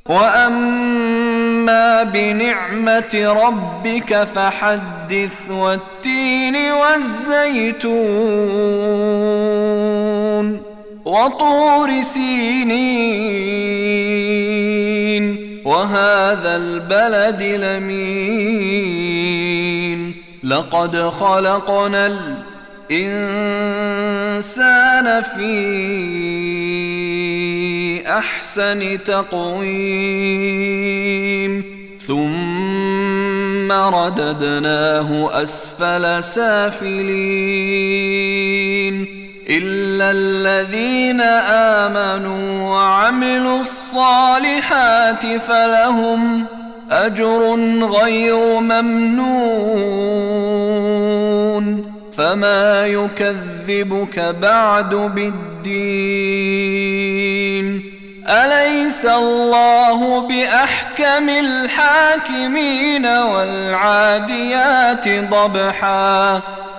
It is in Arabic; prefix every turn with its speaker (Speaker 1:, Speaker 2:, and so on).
Speaker 1: وأما بنعمة ربك فحدث. والتين والزيتون وطور سينين وهذا البلد الأمين لقد خلقنا الإنسان في أحسن تقويم ثم رددناه أسفل سافلين إلا الذين آمنوا وعملوا الصالحات فلهم أجر غير ممنون فما يكذبك بعد بالدين أليس الله بأحكم الحاكمين والعاديات ضبحا